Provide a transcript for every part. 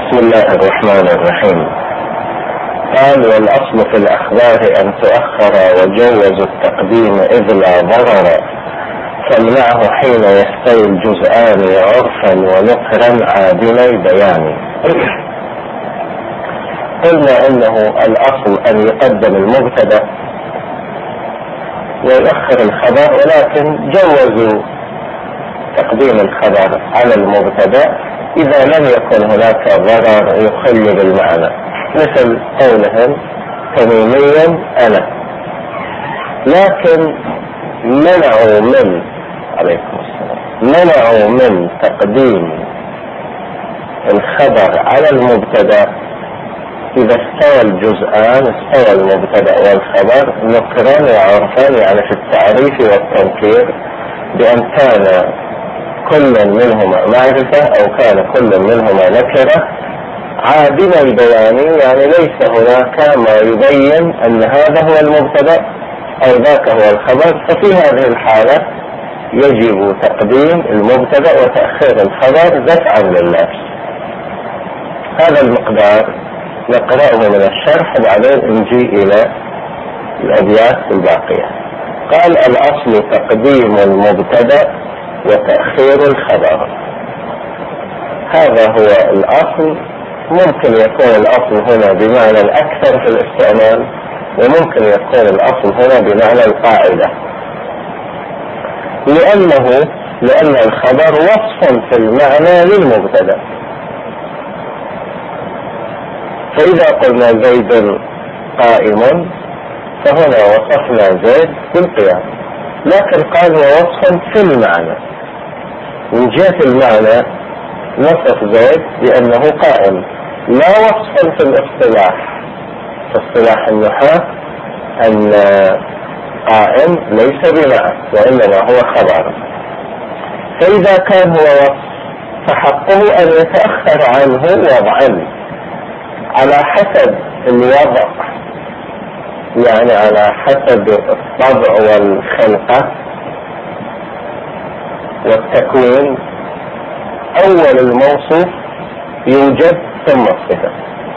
بسم الله الرحمن الرحيم. قال: والأصل في الأخبار أن تؤخر وجوز التقديم إذ لا ضرر، فامنعه حين يستوي الجزآن عرفا ونقرا عادلي بيان. قلنا إنه الأصل أن يقدم المبتدأ ويؤخر الخبر، ولكن جوزوا تقديم الخبر على المبتدأ إذا لم يكن هناك ضرر يخل بالمعنى، مثل قولهم تميميا أنا. لكن منعوا من تقديم الخبر على المبتدأ إذا استوى الجزآن، استوى المبتدأ والخبر نكرا وعرفا، يعني في التعريف والتنكير، بأن كان كل منهما معرفة أو كان كل منهما نكرة عادلا البيان، يعني ليس هناك ما يبين أن هذا هو المبتدأ أو ذاك هو الخبر، ففي هذه الحالة يجب تقديم المبتدأ وتأخير الخبر دفعا للنفس. هذا المقدار نقرأه من الشرح وبعدين نجي إلى الأبيات الباقية. قال: الأصل تقديم المبتدأ وتأخير الخبر. هذا هو الأصل. ممكن يكون الأصل هنا بمعنى الأكثر في الاستعمال، وممكن يكون الأصل هنا بمعنى القاعدة، لأن الخبر وصف في المعنى للمبتدأ. فإذا قلنا زيد قائم فهنا وصفنا زيد بالقيام، لكن قال وصف في المعنى. من جهة المعنى نصف زيد بأنه قائم، لا وصفا في الاصطلاح. في اصطلاح النحاة أن قائم ليس بمعنى وإنما هو خبر. فإذا كان هو وصف فحقه أن يتأخر عنه وضعا على حسب الوضع، يعني على حسب الطبع والخلقة والتكوين. أول الموصوف يوجد ثم الصفة،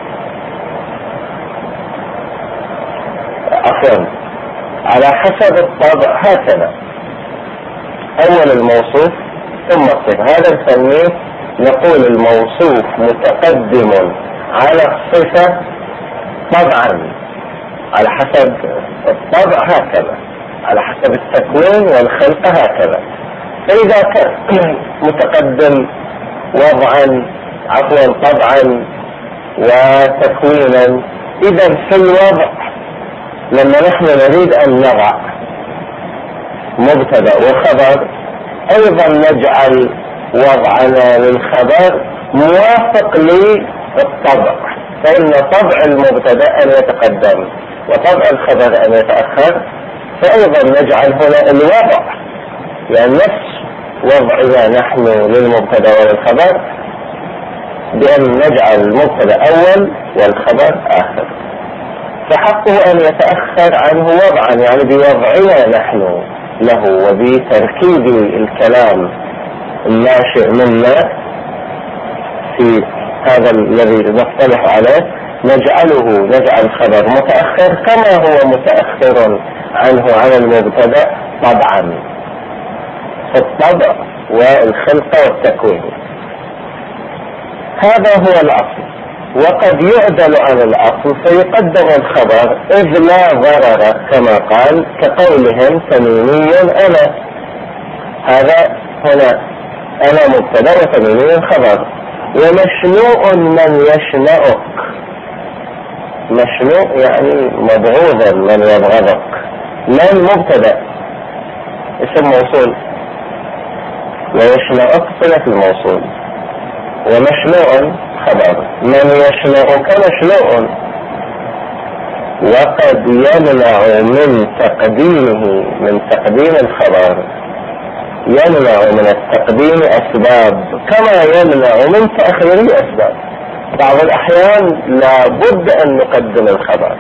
عفوا على حسب الطبع هكذا، أول الموصوف ثم الصفة. هذا نسميه، نقول الموصوف متقدم على الصفة طبعا، على حسب الطبع هكذا، على حسب التكوين والخلقة هكذا. فإذا كان متقدم وضعا طبعا وتكوينا، إذا في الوضع لما نحن نريد أن نضع مبتدأ وخبر أيضا نجعل وضعنا للخبر موافق للطبع، فإن طبع المبتدأ أن يتقدم وطبع الخبر أن يتأخر، فأيضا نجعل هنا الوضع، يعني نفس وضعنا نحن للمبتدأ وللخبر، بأن نجعل المبتدأ أول والخبر آخر. فحقه أن يتأخر عنه وضعا، يعني بوضعنا نحن له وبتركيب الكلام الناشئ منا في هذا الذي نصطلح عليه، نجعل الخبر متأخر كما هو متأخر عنه على المبتدأ طبعا، في الطبع والخلقة والتكوين. هذا هو الأصل. وقد يعدل عن الأصل فيقدم الخبر إذ لا ضرر، كما قال كقولهم تميمي أنا. هذا هنا أنا مبتدأ وتميمي خبر. ومشنوء من يشنأك، مشنوء يعني مبغوضا من يبغضك. من مبتدأ اسم موصول، ويشنأك صلة الموصول، ومشنوء خبر. من يشنأك مشنوء، وقد يمنع من تقديم الخبر، يمنع من التقديم أسباب كما يمنع من تأخير أسباب. بعض الأحيان لابد أن نقدم الخبر.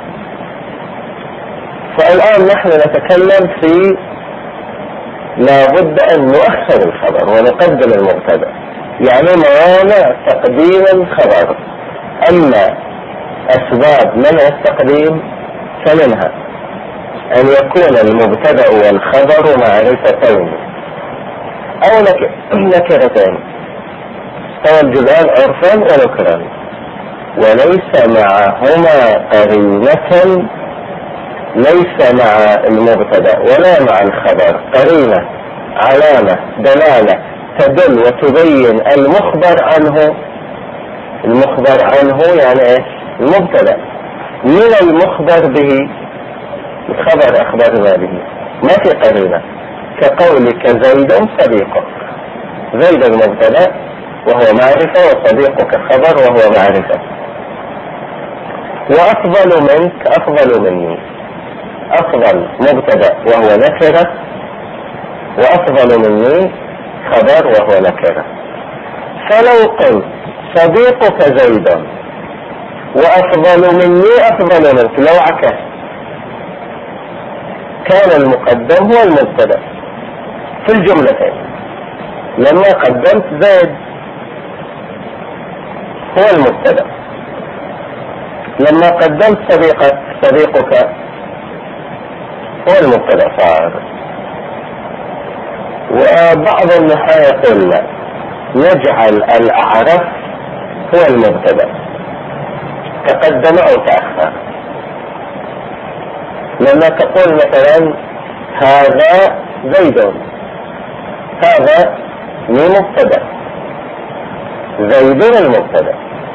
فالآن نحن نتكلم في لابد أن نؤخر الخبر ونقدم المبتدأ، يعني موانع تقديم الخبر. أما أسباب منع التقديم فمنها أن يكون المبتدأ والخبر معرفتين أو نكرتين، استوى الجزآن عرفا ونكرا، وليس معهما قرينة، ليس مع المبتدأ ولا مع الخبر قرينة علامة دلالة تدل وتبين المخبر عنه. المخبر عنه يعني ايش؟ المبتدأ من المخبر به، الخبر اخبرنا به، ما في قرينة. كقولك زيد صديقك، زيد المبتدأ وهو معرفة، وصديقك خبر وهو معرفة. وأفضل منك أفضل مني، أفضل مبتدأ وهو نكرة، وأفضل مني خبر وهو نكرة. فلو قلت صديقك زيد وأفضل مني أفضل منك، لو عكس كان المقدم هو المبتدأ في الجملتين. لما قدمت زيد هو المبتدأ، لما قدمت صديقك هو المبتدأ صار. وبعض النحاة يقول لا، يجعل الأعرف هو المبتدأ تقدم أو تأخر. لما تقول مثلا هذا زيد، هذا مبتدأ، زيد المبتدأ،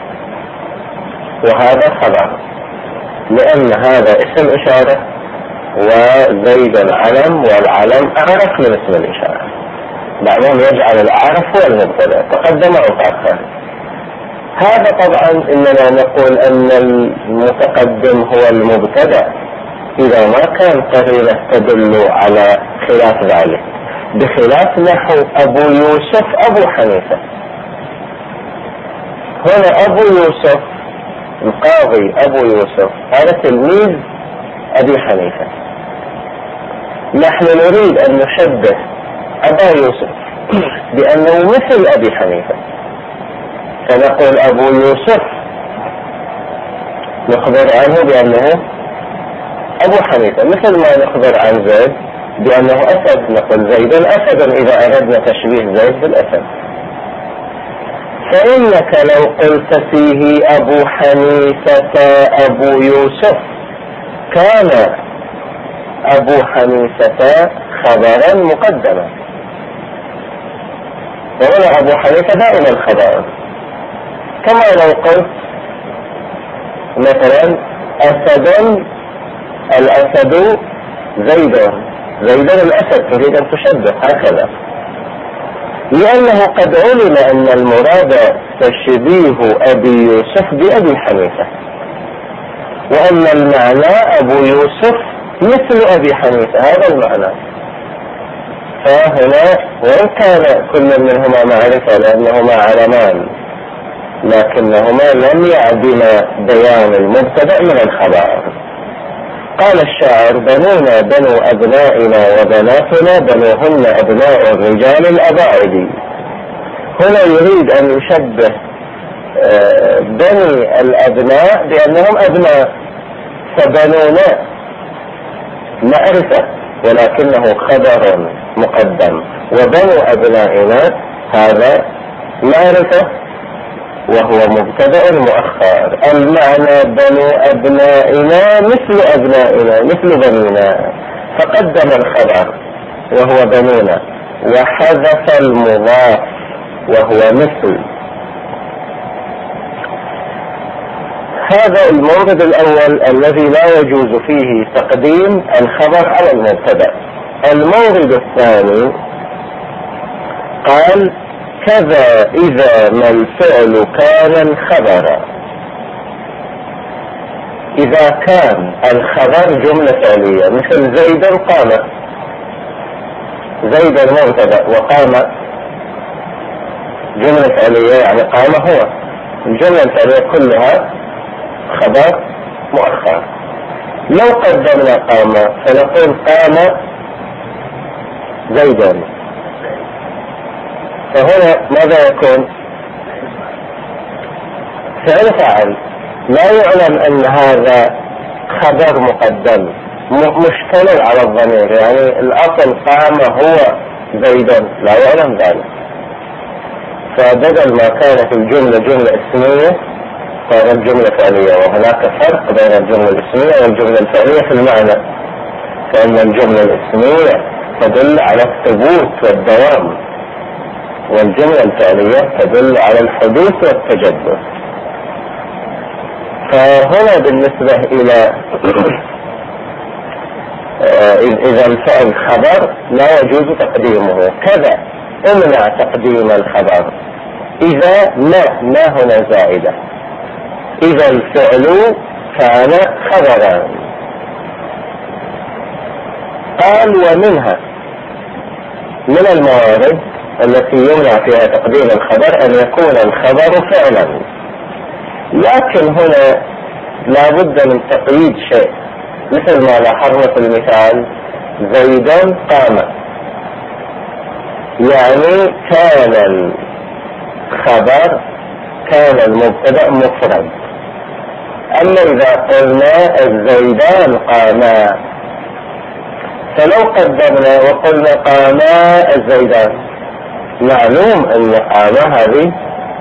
وهذا خبر، لأن هذا اسم إشارة وزيد العلم، والعلم أعرف من اسم الإشارة. بعضهم يجعل الأعرف هو المبتدأ تقدم أو تأخر. هذا طبعا إننا نقول أن المتقدم هو المبتدأ إذا ما كان قرينة تدل على خلاف ذلك، بخلاف نحو أبو يوسف أبو حنيفة. هنا أبو يوسف القاضي أبو يوسف هذا تلميذ أبي حنيفة. نحن نريد أن نشبه أبا يوسف بأنه مثل أبي حنيفة، فنقول أبو يوسف نخبر عنه بأنه أبو حنيفة، مثل ما نخبر عن زيد بأنه أسد، نقول زيد أسد إذا أردنا تشبيه زيد بالأسد. فإنك لو قلت فيه أبو حنيفة أبو يوسف كان أبو حنيفة خبرا مقدما، وهنا أبو حنيفة دائما خبر. كما لو قلت مثلا أسد الأسد زيد، زيد الأسد، تريد أن تشبه هكذا، لأنه قد علم أن المراد تشبيه أبي يوسف بأبي حنيفة، وأن المعنى أبو يوسف مثل أبي حنيفة، هذا المعنى. فهنا وإن كان كل منهما معرفة لأنهما علمان، لكنهما لم يعدما بيان المبتدأ من الخبر. قال الشاعر بنونا بنو أبنائنا وبناتنا بنوهن أبناء الرجال الأباعد. هنا يريد أن يشبه بني الأبناء بأنهم أبناء، فبنونا معرفة ولكنه خبر مقدم، وبنو أبنائنا هذا معرفة وهو مبتدأ مؤخر. المعنى بنو أبنائنا مثل أبنائنا مثل بنينا، فقدم الخبر وهو بنونا وحذف المضاف وهو مثل. هذا المورد الأول الذي لا يجوز فيه تقديم الخبر على المبتدأ. المورد الثاني قال كذا إذا ما الفعل كان خبرا، إذا كان الخبر جملة فعلية مثل زيد قام، زيد المبتدأ وقام جملة فعلية يعني قام هو، الجملة الفعلية كلها خبر مؤخر. لو قدمنا قام فنقول قام زيد، فهنا ماذا يكون؟ فعل فعل لا يعلم ان هذا خبر مقدم مشتمل على الضمير، يعني الاصل قام هو زيدا، لا يعلم ذلك. فبدل ما كانت الجملة جملة اسمية صارت جملة فعلية، وهناك فرق بين الجملة الاسمية والجملة الفعلية في المعنى. فإن الجملة الاسمية تدل على الثبوت والدوام، والجملة الفعلية تدل على الحدوث والتجدد. فهنا بالنسبة إلى إذا الفعل خبر لا يجوز تقديمه، كذا امنع تقديم الخبر إذا ما هنا زائدة، إذا الفعل كان خبرا. قال ومنها من الموارد التي يمنع فيها تقديم الخبر أن يكون الخبر فعلا، لكن هنا لا بد من تقييد شيء، مثل ما لاحظنا في المثال زيد قام، يعني كان الخبر كان المبتدأ مفرد. أما إذا قلنا الزيدان قاما، فلو قدمنا وقلنا قاما الزيدان، معلوم أن قام هذه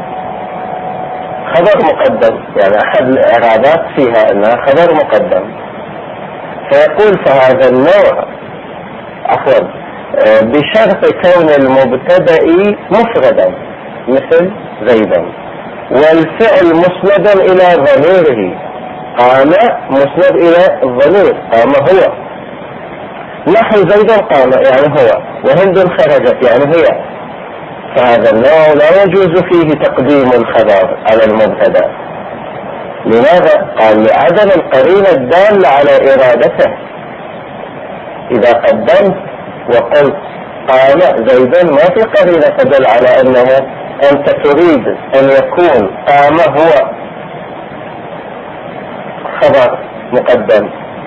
خبر مقدم، يعني أحد الإعرابات فيها أنها خبر مقدم. فيقول فهذا النوع عفوا بشرط كون المبتدأ مفردا مثل زيدا، والفعل مسندا إلى ضميره، قام مسند إلى الضمير، قام هو، نحو زيد قام يعني هو، وهند خرجت يعني هي. فهذا النوع لا يجوز فيه تقديم الخبر على المبتدأ. لماذا؟ قال لعدم القرينة الدالة على إرادته. إذا قدمت وقلت قام زيد ما في قرينة تدل على أنه أنت تريد أن يكون قام هو خبر مقدم.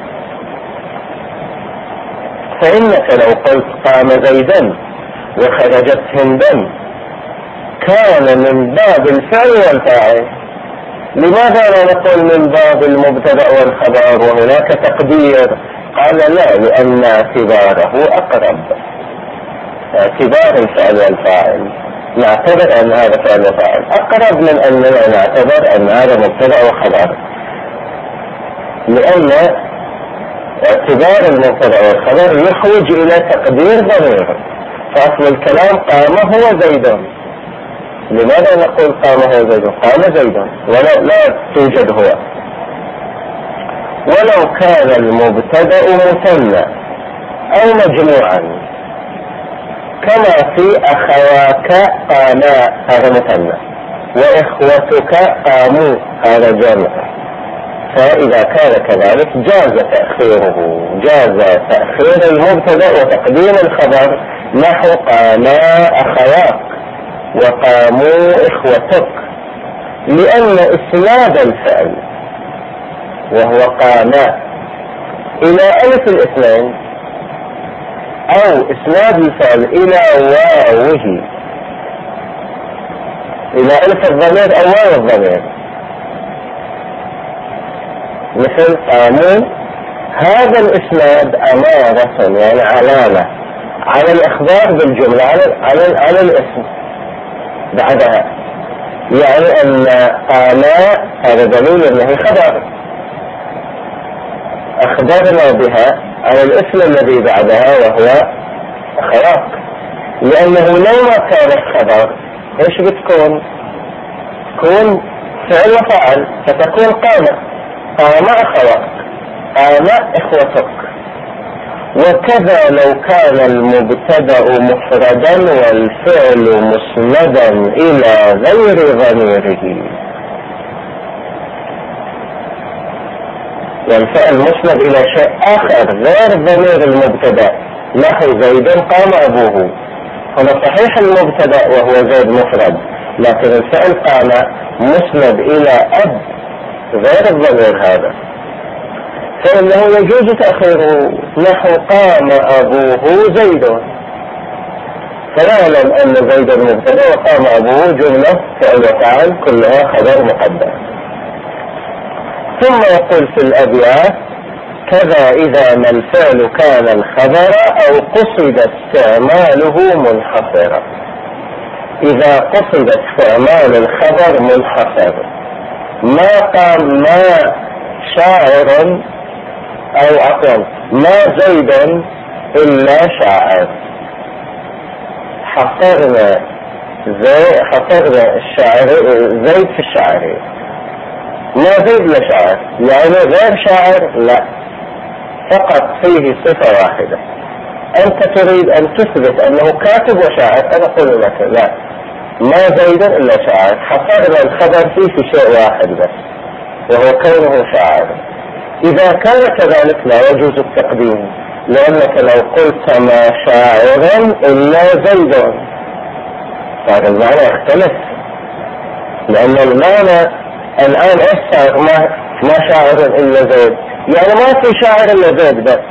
فإنك لو قلت قام زيدا وخرجت هندا كان من باب الفعل والفاعل. لماذا لا نقول من باب المبتدأ والخبر وهناك تقدير؟ قال لا، لأن اعتباره أقرب، اعتبار الفعل والفاعل نعتبر أن هذا فعل وفاعل أقرب من أننا نعتبر أن هذا مبتدأ وخبر، لأن اعتبار المبتدأ والخبر يحوج إلى تقدير ضمير. فأصل الكلام قام هو زيد، لماذا نقول قام هو زيد؟ قام زيد لا توجد هو. ولو كان المبتدأ مثنى أو مجموعا كما في أخواك قاما هذا مثنى، وإخوتك قاموا هذا جمع، فإذا كان كذلك جاز تأخيره، جاز تأخير المبتدأ وتقديم الخبر، نحو قاما أخواك وقاموا إخوتك، لأن إسناد الفعل وهو قاما إلى ألف الاثنين أو إسناد الفعل إلى واوه، إلى ألف الضمير أو واو الضمير، مثل قاموا، هذا الإسناد أمارة يعني علامة على الإخبار بالجملة على الاسم بعدها، يعني أن قاما هذا دليل أنه خبر، أخبرنا بها على الاسم الذي بعدها وهو أخواك، لأنه لو ما كان خبر إيش بتكون؟ تكون فعل وفعل، فتكون قام أخواك، قام إخوتك. وكذا لو كان المبتدأ مفردا والفعل مسندا إلى غير ضميره، والفعل مسند إلى شيء آخر غير ضمير المبتدأ، نحو زيد قام أبوه، هنا صحيح المبتدأ وهو زيد مفرد، لكن الفعل قام مسند إلى أب غير الضمير هذا، فإنه يجوز تأخيره، نحو قام أبوه زيد، فنعلم أن زيدا مبتدأ وقام أبوه جملة فعل وفعل كلها خبر مقدم. ثم يقول في الأبيات: كذا إذا ما الفعل كان الخبر أو قصد استعماله منحصرا. إذا قصد استعمال الخبر منحصر، ما قام ما شاعر أو عفوا ما زيدا إلا شاعر. حصرنا الشاعر زيد في الشاعرية، ما زيد لا شاعر، يعني غير شاعر لا، فقط فيه صفة واحدة. أنت تريد أن تثبت أنه كاتب وشاعر، أنا أقول لك لا، ما زيد إلا شاعر. حصرنا الخبر فيه في شيء واحد بس، وهو كونه شاعر. إذا كان كذلك لا يجوز التقديم، لأنك لو قلت ما شاعر إلا زيد صار المعنى يختلف، لأن المعنى الآن أصار ما شاعر إلا زيد، يعني ما في شاعر إلا زيد بس،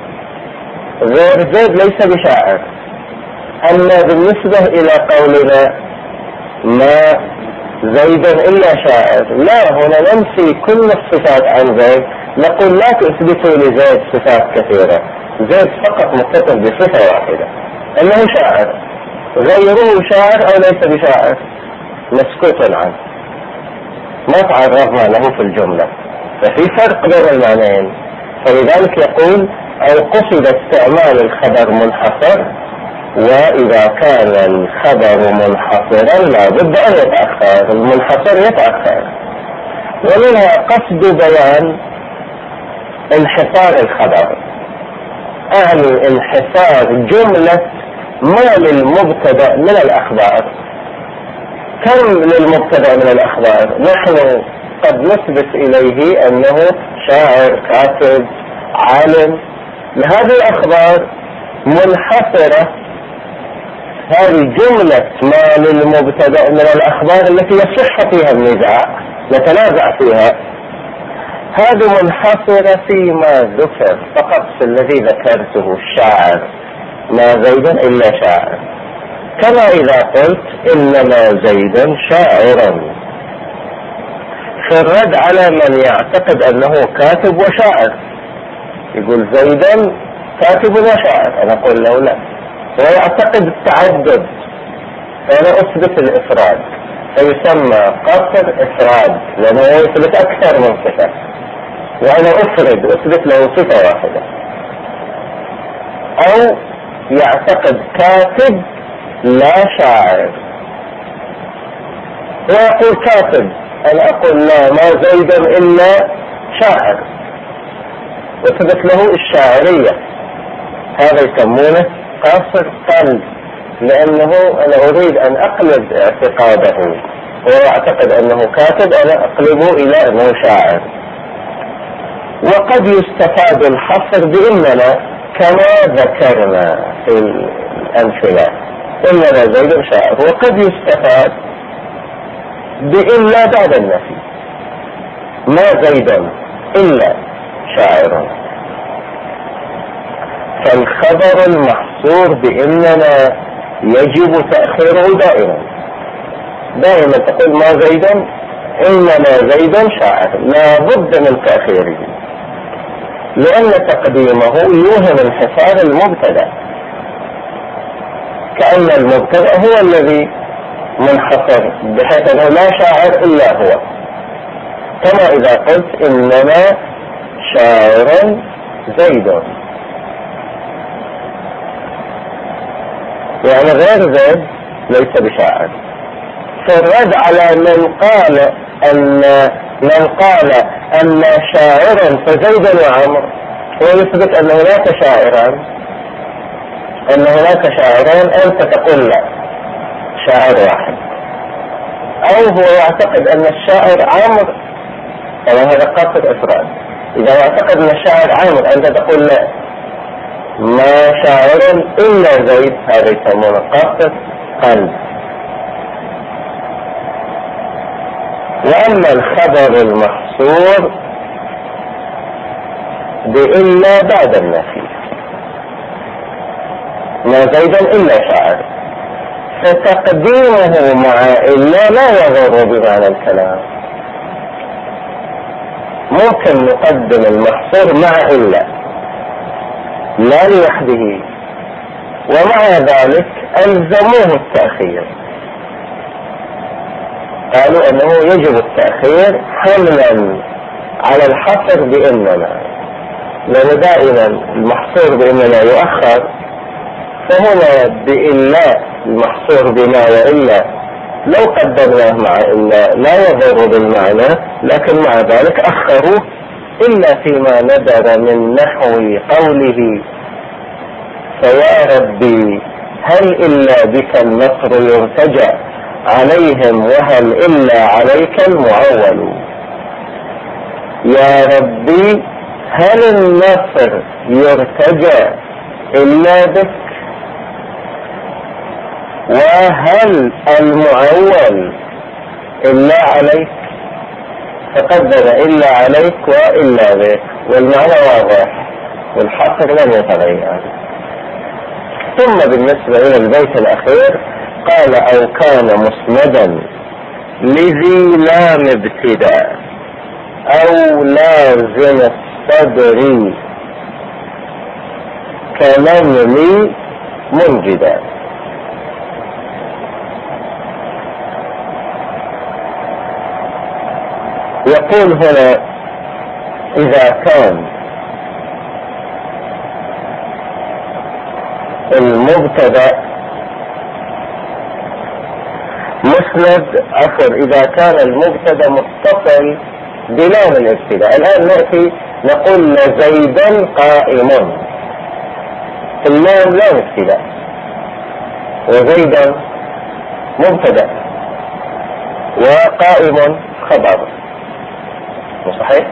غير زيد ليس بشاعر. أما بالنسبة إلى قولنا ما زيدا إلا شاعر، لا، هنا ننفي كل الصفات عن زيد، نقول لا تثبتوا لزيد صفات كثيرة، زيد فقط متصل بصفة واحدة أنه شاعر، غيره شاعر أو ليس بشاعر مسكوت عنه، ما تعرضنا له في الجملة، ففي فرق بين المعنيين. فلذلك يقول: أو قصد استعمال الخبر منحصر، وإذا كان الخبر منحصرا لا بد أن يتأخر، المنحصر يتأخر. ومنها قصد بيان انحصار الخبر، أعني انحصار جملة ما للمبتدأ من الأخبار. كم للمبتدأ من الأخبار؟ نحن قد نثبت إليه أنه شاعر، كاتب، عالم، لهذه الأخبار منحصرة. هذه جملة ما للمبتدأ من الأخبار التي يصح فيها النزاع، نتنازع فيها، هذه منحصرة فيما ذكر فقط، في الذي ذكرته الشاعر، ما زيدا إلا شاعر. كما إذا قلت إنما زيدا شاعرا، في الرد على من يعتقد أنه كاتب وشاعر، يقول زيدا كاتب وشاعر، أنا أقول له لا، ويعتقد التعدد، فأنا أثبت الإفراد، فيسمى قصر إفراد، لأنه يثبت أكثر من صفة، وأنا أثبت له صفة واحدة. أو يعتقد كاتب لا شاعر، ويقول كاتب، أنا أقول لا، ما زيدا إلا شاعر، وثبت له الشاعرية، هذا يسمونه قاصر قلب، لأنه أنا أريد أن أقلب اعتقاده، ويعتقد أنه كاتب، أنا أقلبه إلى أنه شاعر. وقد يستفاد الحصر بإننا كما ذكرنا في الأمثلة، إنما زيد شاعر، وقد يستفاد بإلا بعد النفي، ما زيدا إلا شاعر. فالخبر المحصور بإننا يجب تأخيره دائما تقول ما زيدا، إنما زيدا شاعر، لا بد من تأخيره، لأن تقديمه يوهم انحصار المبتدأ، كأن المبتدأ هو الذي منحصر، بحيث أنه لا شاعر إلا هو. كما إذا قلت إنما شاعر زيد، يعني غير زيد ليس بشاعر. فالرد على من قال أن شاعرا فزيد وعمر، ويثبت أن هناك شاعران، أن هناك شاعران، أنت تقول لا، شاعر واحد. أو هو يعتقد أن الشاعر عمرو، هذا قصد إفراد. إذا يعتقد أن الشاعر عمرو، أنت تقول لا، ما شاعر إلا زيد، هذا يسمونه قصد قلب. وأما الخبر المحصور بإلا بعد النفي، ما زيدا إلا شاعر، فتقديمه مع إلا لا يضر بمعنى الكلام. ممكن نقدم المحصور مع إلا لا لوحده، ومع ذلك ألزموه التأخير، قالوا أنه يجب التأخير حملا على الحصر بإننا، لأن دائما المحصور بإننا يؤخر، فهنا بإلا المحصور بما وإلا لو قدمناه مع إلا لا يضر بالمعنى، لكن مع ذلك أخروه إلا فيما ندر من نحو قوله فيا ربي هل إلا بك النصر يرتجى عليهم وهل إلا عليك المعول. يا ربي هل النصر يرتجى إلا بك، وهل المعول إلا عليك، فقدم إلا عليك وإلا بك، والمعنى واضح والحصر لم يتغير. ثم بالنسبة إلى البيت الأخير قال أو كان مسندا لذي لام ابتداء أو لازم الصدر كنمل منجدا. يقول هنا إذا كان المبتدأ مسند، إذا كان المبتدأ متصل بلام الابتداء. الآن نأتي نقول زيدا قائم، اللام لام ابتداء وزيدا مبتدأ وقائم خبر، صحيح؟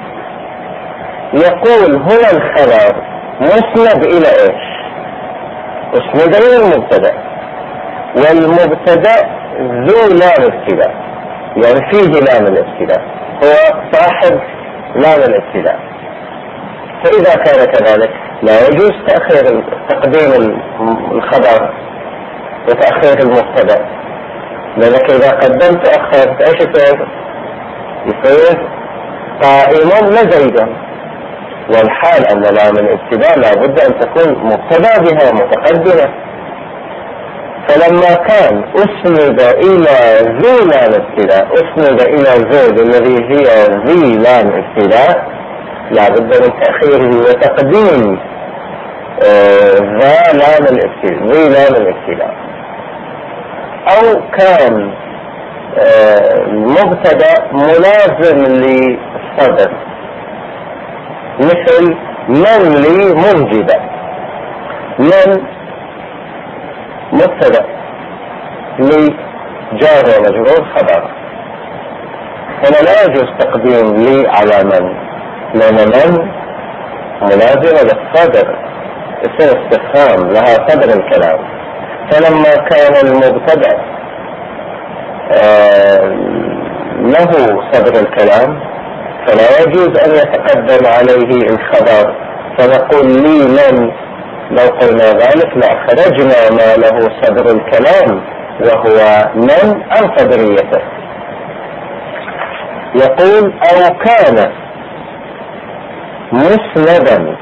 يقول هنا الخبر مسند إلى إيش؟ مسند إلى المبتدأ، والمبتدأ ذو لام ابتداء، يعني فيه لام الابتداء، هو صاحب لام الابتداء. فإذا كان كذلك لا يجوز تقديم الخبر وتأخير المبتدأ، لأنك إذا قدمت أخرت إيش يصير قائما لزيدا، والحال أن لام الابتداء لا بد أن تكون مبتدأ بها متقدمة. فلما كان أسند إلى ذي لام ابتداء، أسند إلى زيد الذي هي ذي لام ابتداء، لا بد من تأخيره وتقديم ذا لام الابتداء، ذي لام الابتداء. أو كان المبتدأ ملازم للصدر، مثل من لي منجدة، من مبتدأ لي جار ومجرور خبر، هنا لا يجوز تقديم لي على من، لأن من ملازمة للصدر، اسم استفهام لها صدر الكلام. فلما كان المبتدأ له صدر الكلام فلا يجوز أن يتقدم عليه الخبر، فنقول لي من، لو قلنا ذلك لأخرجنا ما له صدر الكلام وهو من عن صدريته. يقول أو كان مسندا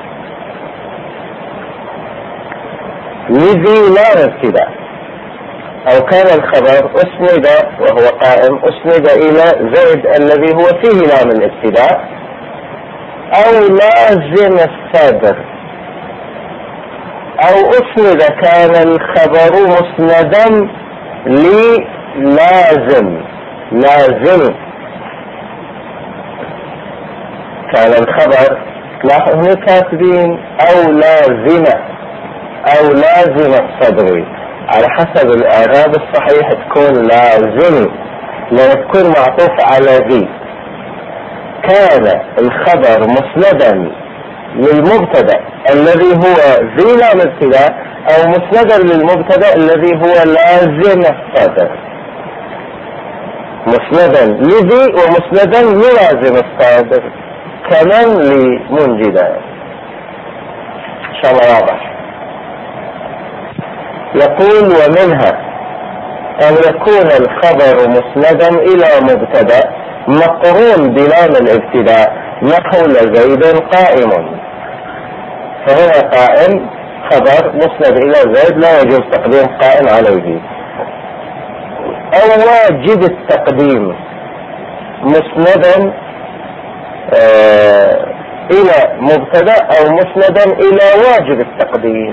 لذي لا ابتداء، أو كان الخبر أسند وهو قائم أسند إلى زيد الذي هو فيه لام الابتداء، أو لازم الصدر، أو أسند كان الخبر مسندا للازم، لازم كان الخبر لاحظوا كاتبين أو لازمة أو لازم الصدر، على حسب الإعراب الصحيح تكون لازم، لأن تكون معطوف على ذي. كان الخبر مسندا للمبتدأ الذي هو ذي لام ابتداء، أو مسندا للمبتدأ الذي هو لازم الصدر، مسندا لذي ومسندا للازم الصدر كمن لمنجدا. إن شاء الله واضح. يقول ومنها أن يكون الخبر مسندا إلى مبتدأ مقرون بلام الابتداء، نحو لزيد قائم، فهنا قائم خبر مسند إلى زيد لا يجوز تقديم قائم عليه. أو واجب التقديم مسندا إلى مبتدأ أو مسندا إلى واجب التقديم،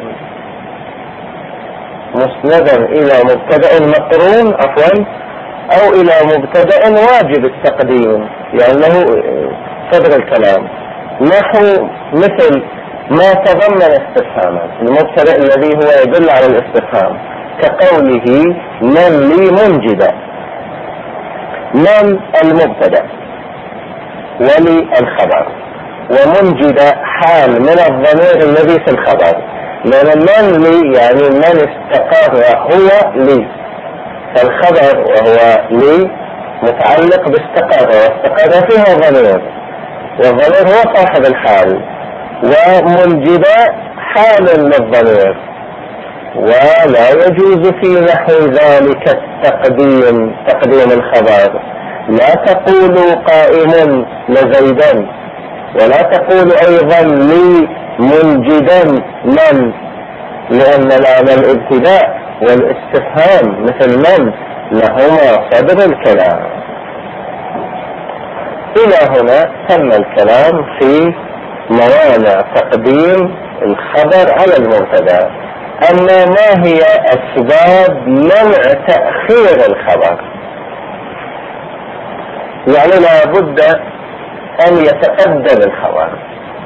مسندا إلى مبتدأ مقرون أو إلى مبتدأ واجب التقديم، يعني له صدر الكلام، نحو مثل ما تضمن استفهاما، المبتدأ الذي هو يدل على الاستفهام، كقوله من لي منجدا، من المبتدأ ولي الخبر، ومنجد حال من الضمير الذي في الخبر، لأن من لي يعني من استقر هو لي، فالخبر وهو لي متعلق باستقر، واستقر فيها ضمير، والضمير هو صاحب الحال، ومنجد حال للضمير، ولا يجوز في نحو ذلك تقديم الخبر، لا تقولوا قائم لزيدا، ولا تقول ايضا لي منجدا من، لان لام الابتداء والاستفهام مثل من لهما صدر الكلام. الى هنا تم الكلام في موانع تقديم الخبر على المبتدا. اما ما هي اسباب منع تأخير الخبر؟ يعني لا بد ان يتقدم الخبر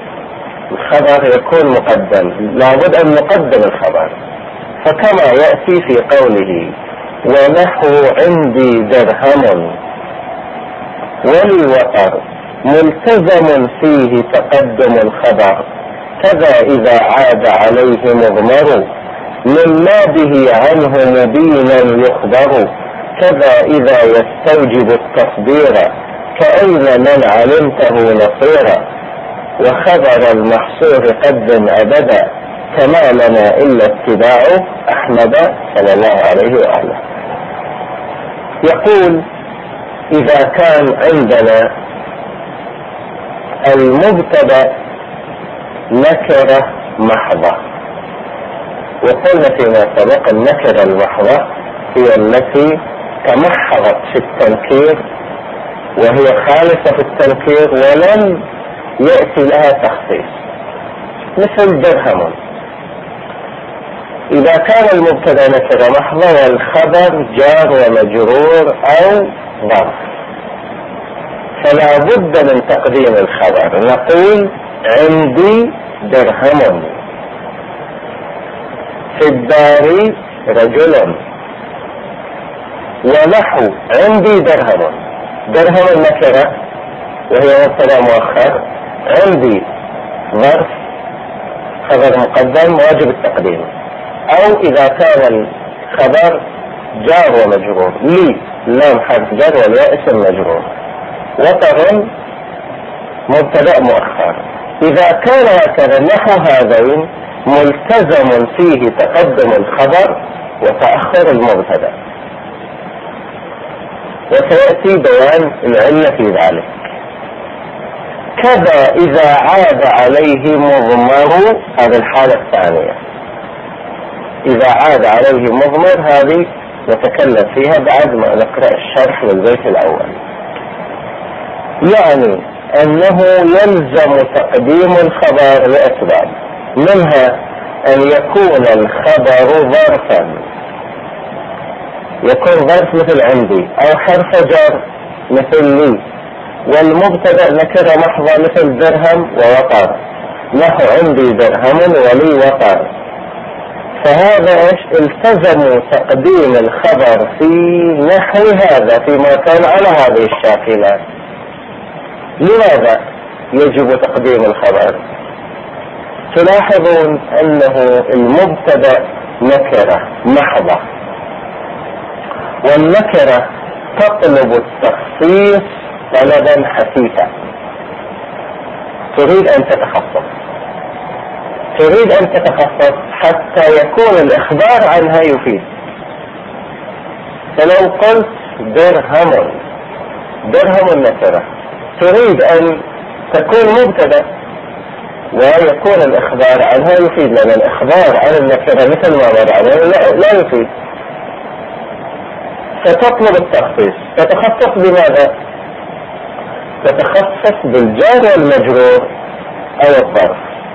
يكون مقدم، لا بد ان نقدم الخبر، فكما يأتي في قوله ونحو عندي درهم ولي وقر ملتزم فيه تقدم الخبر، كذا إذا عاد عليه مضمر مما به عنه مبينا يخبر، كذا إذا يستوجب التصدير كأين من علمته نصيرا، وخبر المحصور قد أبدا كما لنا إلا اتباع أحمد صلى الله عليه وآله. يقول إذا كان عندنا المبتدأ نكرة محضة، وقلنا فيما سبق النكرة المحضة هي التي تمحضت في التنكير وهي خالصة في التنكير ولم يأتي لها تخصيص، مثل درهم. إذا كان المبتدأ نكرة محضة والخبر جار ومجرور أو ظرف فلا بد من تقديم الخبر، نقول عندي درهم، في الدار رجل، ونحو عندي درهم. درهم نكرة وهي مبتدأ مؤخر، عندي ظرف خبر مقدم واجب التقديم، او اذا كان الخبر جار ومجرور، لي لام حرف جر والياء اسم مجرور، وطر مبتدأ مؤخر. اذا كان هكذا نحو هذين ملتزم فيه تقدم الخبر وتأخر المبتدأ، وسيأتي بيان العلة في ذلك. كذا إذا عاد عليه مضمر، هذه الحالة الثانية، إذا عاد عليه مضمر هذه نتكلم فيها بعد ما نقرأ الشرح للبيت الأول. يعني أنه يلزم تقديم الخبر لأسباب، منها أن يكون الخبر ظرفا، يكون ظرف مثل عندي، أو حرف جر مثل لي، والمبتدأ نكرة محضة مثل درهم ووقر، نحو عندي درهم ولي وقر، فهذا التزموا تقديم الخبر في نحو هذا فيما كان على هذه الشاكلة. لماذا يجب تقديم الخبر؟ تلاحظون أنه المبتدأ نكرة محضة، والنكرة تطلب التخصيص طلبا حثيثا، تريد أن تتخصص حتى يكون الإخبار عنها يفيد. فلو قلت درهم، درهم نكرة، تريد أن تكون مبتدأ ويكون الإخبار عنها يفيد، لأن الإخبار عن النكرة مثل ما مر عليه لا يفيد. فتطلب التخصيص، تتخصص بماذا؟ تتخصص بالجار والمجرور أو الظرف،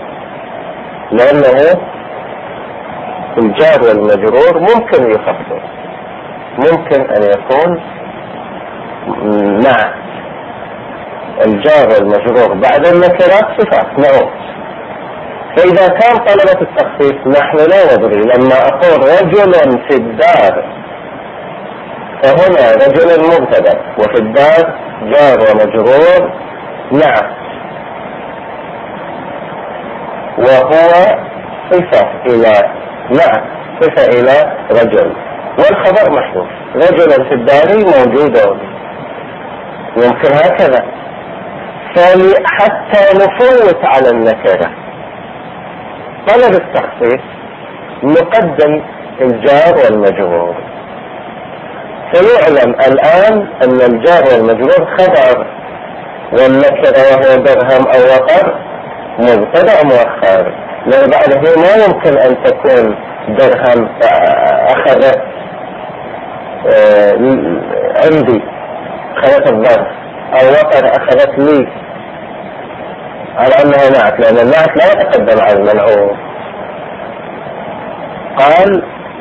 لأنه الجار والمجرور ممكن يخصص، ممكن أن يكون مع الجار والمجرور بعد النكرات صفات نعوت. فإذا كان طلبة التخصيص نحن لا ندري، لما أقول رجل في الدار فهنا رجل مبتدأ وفي الدار جار ومجرور نعت، وهو صفة إلى نعت، صفة إلى رجل، والخبر محذوف. رجل في الدار موجود، يمكن هكذا. فحتى نفوت على النكرة طلب التخصيص نقدم الجار والمجرور، فيعلم الآن أن الجار والمجرور خبر، والنكرة وهو درهم أو وقر مبتدأ مؤخر، لأن بعده ما يمكن أن تكون درهم أخذت عندي أخذت الظرف، أو وقر أخذت لي، على أنها نعت، لأن النعت لا يتقدم على المنعوت. قال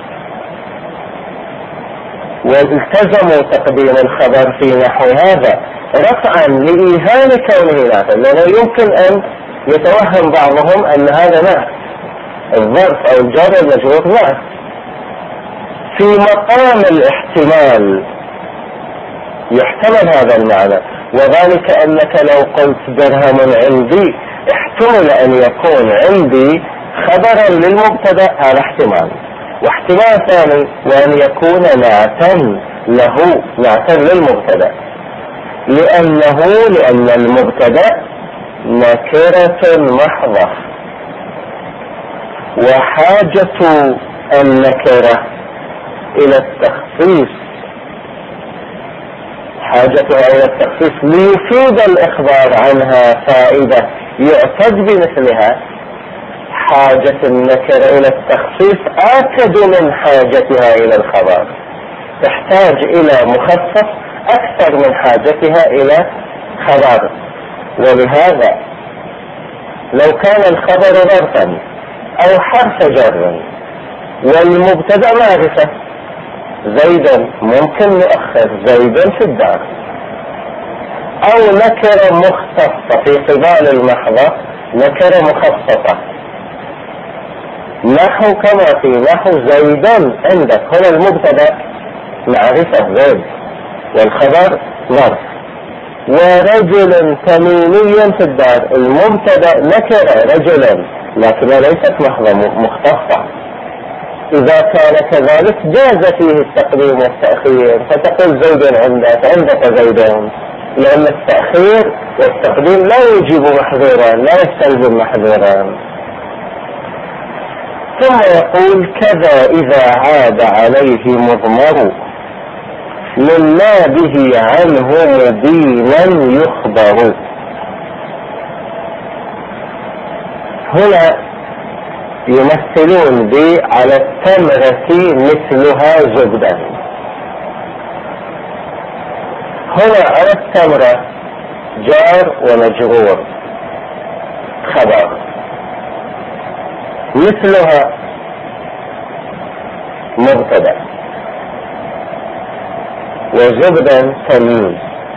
والتزموا تقديم الخبر في نحو هذا رفعا لإيهام كونه نعتا، لأنه يمكن أن يتوهم بعضهم أن هذا نعت، الظرف أو الجار المجرور نعت، في مقام الاحتمال يحتمل هذا المعنى، وذلك أنك لو قلت درهم عندي احتمل أن يكون عندي خبرا للمبتدأ على احتمال، واحتمال ثاني وأن يكون نعتا له، نعتا للمبتدأ، لأن المبتدأ نكرة محضة، وحاجة النكرة إلى التخصيص، حاجتها إلى التخصيص ليفيد الإخبار عنها فائدة يعتد بمثلها. حاجة النكرة إلى التخصيص آكد من حاجتها إلى الخبر، تحتاج إلى مخصص أكثر من حاجتها إلى خبر. ولهذا لو كان الخبر ظرفا أو حرف جر والمبتدأ معرفة، زيدا ممكن نؤخر زيدا في الدار، أو نكرة مختصة في قبال المحضة، نكرة مخصصة نحو كما في نحو زيدا عندك، هنا المبتدأ معرفة زيد والخبر ظرف، ورجل تميمي في الدار، المبتدأ نكرة رجلا لكنها ليست محضة مختصة. إذا كان كذلك جاز فيه التقديم والتأخير، فتقول زيد عندك زيدان، لأن التأخير والتقديم لا يجيب محذورا، لا يستلزم محذورا. ثم يقول كذا إذا عاد عليه مضمر مما به عنه مبينا يخبر. هنا يمثلون بي على التمرة مثلها زبدا. هنا على التمرة جار ومجرور خبر، مثلها مبتدأ، وزبدا تمييز،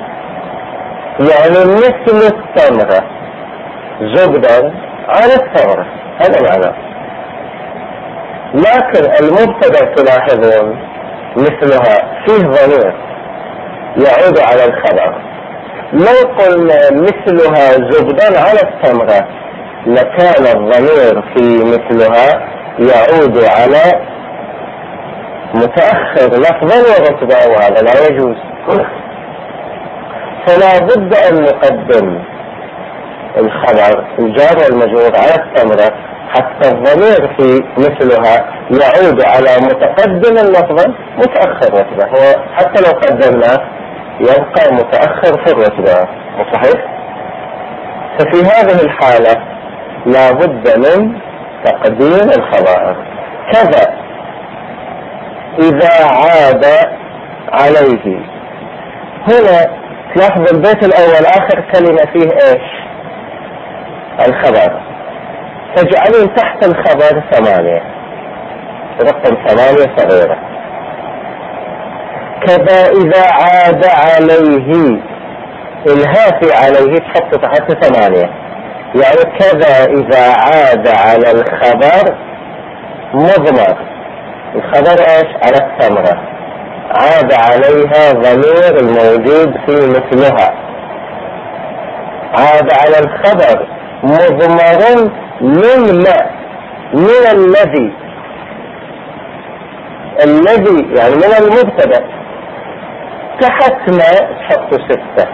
يعني مثل التمرة زبدا على التمرة، هذا معناه. لكن المبتدأ تلاحظون مثلها فيه ضمير يعود على الخبر. لو قلنا مثلها زبدا على التمرة لكان الضمير في مثلها يعود على متأخر لفظا ورتبا، وهذا لا يجوز. فلا بد أن نقدم الخبر الجار والمجرور على التمرة حتى الضمير في مثلها يعود على متقدم لفظا متأخر رتبة، هو حتى لو قدمناه يبقى متأخر في الرتبة. صحيح؟ ففي هذه الحالة لا بد من تقديم الخبر. كذا إذا عاد عليه. هنا تلاحظ البيت الأول آخر كلمة فيه إيش؟ الخبر. تجعلين تحت الخبر 8، رقم 8 صغيرة. كذا إذا عاد عليه، الهافي عليه تحط تحت 8، يعني كذا إذا عاد على الخبر مضمر. الخبر إيش؟ على الثمرة، عاد عليها ضمير الموجود في مثلها. عاد على الخبر مضمر من ما، من الذي يعني من المبتدأ. تحت ما تحط 6،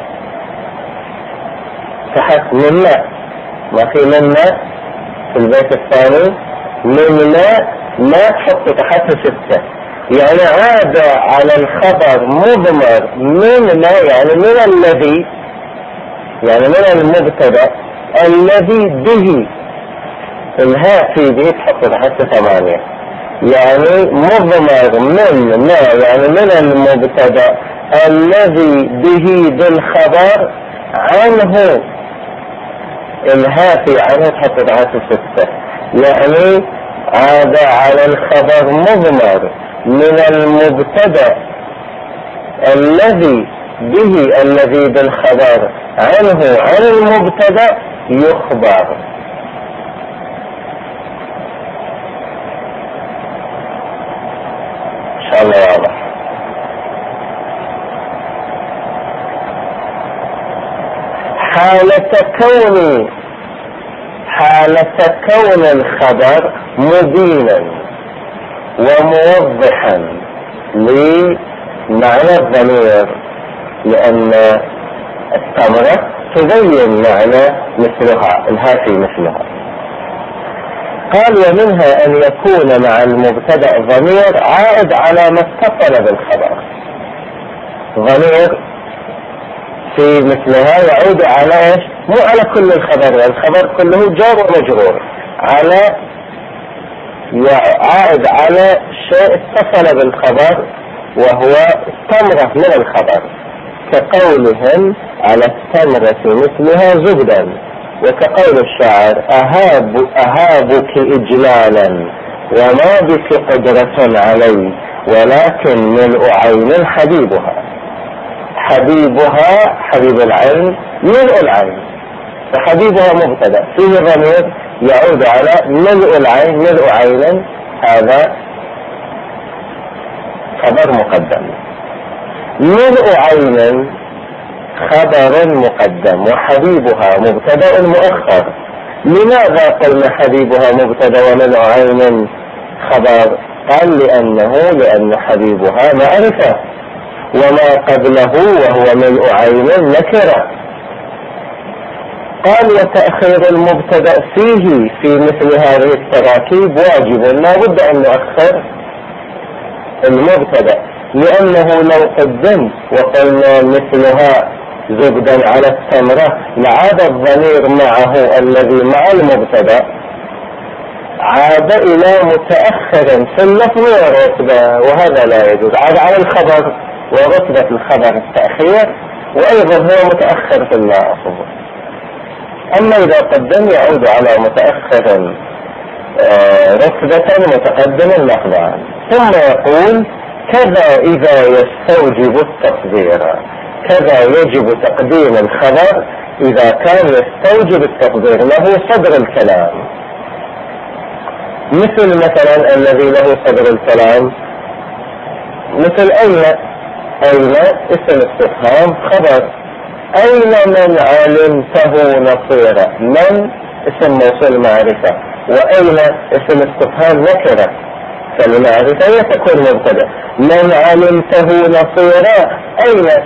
تحت من ما في منا في البيت الثاني، من ما تحط تحت 6. يعني عاد على الخبر مضمر من ما، يعني من الذي، يعني من المبتدأ الذي به، الهاء في به تحط تحت 8. يعني مضمر من ما، يعني من المبتدأ الذي به بالخبر عنه، الهافي عنه تحط تحت 6. يعني عاد على الخبر مضمر من المبتدأ الذي به، الذي بالخبر عنه، عن المبتدأ يخبر. إن شاء الله واضح. حالة كون الخبر مبينا وموضحا لمعنى الضمير، لأن الثمرة تبين معنى مثلها، الهافي مثلها. قال ومنها أن يكون مع المبتدأ ضمير عائد على ما اتصل بالخبر. ضمير في مثلها يعود على ايش؟ مو على كل الخبر، الخبر كله جار ومجرور، على عائد على شيء اتصل بالخبر وهو ثمرة من الخبر، كقولهم على الثمرة مثلها زبدا، وكقول الشاعر أهابك إجلالا وما بك قدرة علي ولكن ملء عين حبيبها. حبيبها حبيب العين ملء العين، فحبيبها مبتدأ فيه ضمير يعود على ملء العين، ملء عين هذا خبر مقدم. ملء عين خبر مقدم، وحبيبها مبتدأ مؤخر. لماذا قلنا حبيبها مبتدأ وملء عين خبر؟ قال لأن حبيبها معرفة، وما قبله وهو ملء عين نكرة. قال وتأخير المبتدأ فيه في مثل هذه التراكيب واجب، لا بد أن نؤخر المبتدأ، لأنه لو قدم وقلنا مثلها زبدا على الثمرة لعاد الضمير معه الذي مع المبتدأ، عاد إلى متأخر في اللفظ والرتبة، وهذا لا يجوز. عاد على الخبر ورتبة الخبر التأخير، وأيضا هو متأخر في اللفظ. أما إذا قدم يعود على متأخر رتبة متقدم لفظا. ثم يقول كذا إذا يستوجب التقدير، كذا يجب تقديم الخبر إذا كان يستوجب التقدير، له صدر الكلام. مثلا الذي له صدر الكلام مثل أين اسم استفهام خبر، أين من علمته نصيرا، من اسم موصول معرفة، وأين اسم استفهام نكرة، فالمعرفة تكون مبتدأ. من علمته نصيرا أين،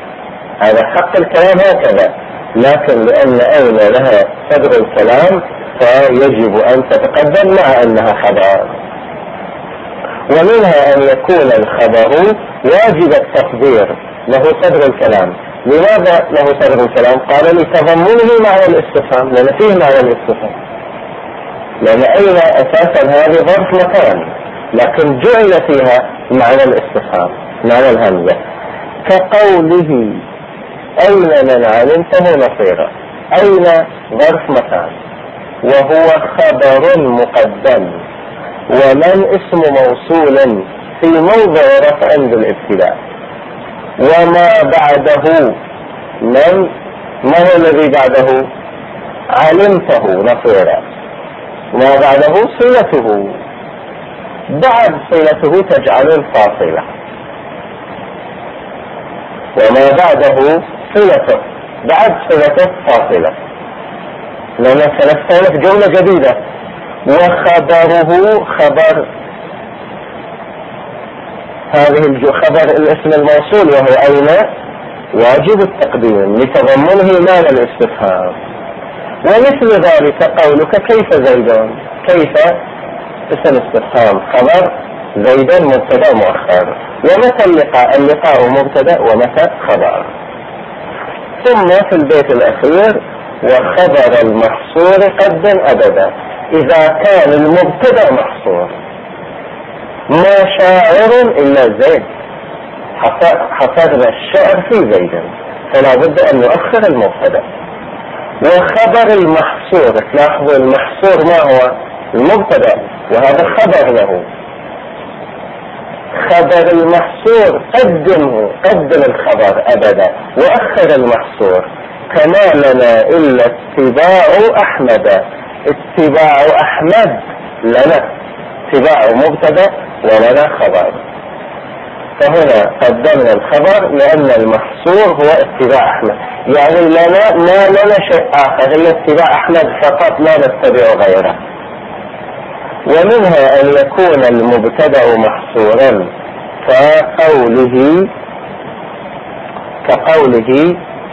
هذا حق الكلام هكذا، لكن لأن أين لها صدر الكلام فيجب أن تتقدم مع أنها خبر. ومنها أن يكون الخبر واجب التقدير له صدر الكلام. لماذا له صدر الكلام؟ قال لتضمنه معنى الاستفهام، لأن فيه معنى الاستفهام، لأن أين أساسا هذه ظرف مكان، لكن جعل فيها معنى الاستفهام، معنى الهمزة، كقوله أين من علمته نصيرا. أين ظرف مكان، وهو خبر مقدم، ومن اسم موصول في موضع رفع بالابتداء، وما بعده من، ما هو الذي بعده؟ علمته نصيرا، ما بعده صلته، بعد صلته تجعل الفاصلة، وما بعده صلته، بعد صلته فاصلة، لأنه سنستأنف جملة جديدة. وخبره خبر، هذه خبر الاسم الموصول وهو أين واجب التقديم لتضمنه معنى الاستفهام. ومثل ذلك قولك كيف زيدون، كيف اسم استفهام خبر، زيدون مبتدا مؤخر. ومتى اللقاء؟ اللقاء مبتدا ومتى خبر. ثم في البيت الأخير وخبر المحصور قدم أبدا، إذا كان المبتدا محصور، ما شاعر إلا زيد، حصرنا الشعر في زيد، فلا بد أن نؤخر المبتدا. وخبر المحصور، تلاحظوا المحصور ما هو؟ المبتدا، وهذا خبر له. خبر المحصور قدمه، قدم الخبر أبدا وأخر المحصور. كما لنا إلا اتباع أحمد، اتباع أحمد لنا، اتباع مبتدا ولنا خبر، فهنا قدمنا الخبر لأن المحصور هو اتباع أحمد، يعني لنا ما لنا شيء آخر إلا اتباع أحمد فقط، لا نتبع غيره. ومنها أن يكون المبتدأ محصورا كقوله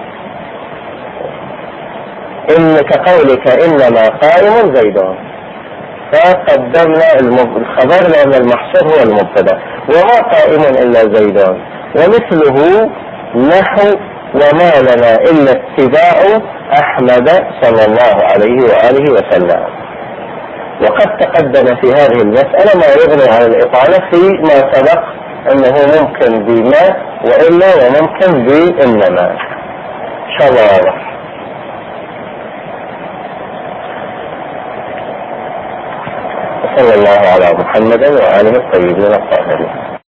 إن، كقولك إنما قائم زيدون، فقدمنا الخبر لأن المحصور هو المبتدأ، وما قائم إلا زيدون. ومثله نحو وما لنا إلا اتباع أحمد صلى الله عليه وآله وسلم. وقد تقدم في هذه المسألة ما يغني عن الإطالة فيما سبق، أنه ممكن بما وإلا وممكن بإنما. شواء. صلى الله على محمد وآله الطيبين الطاهرين.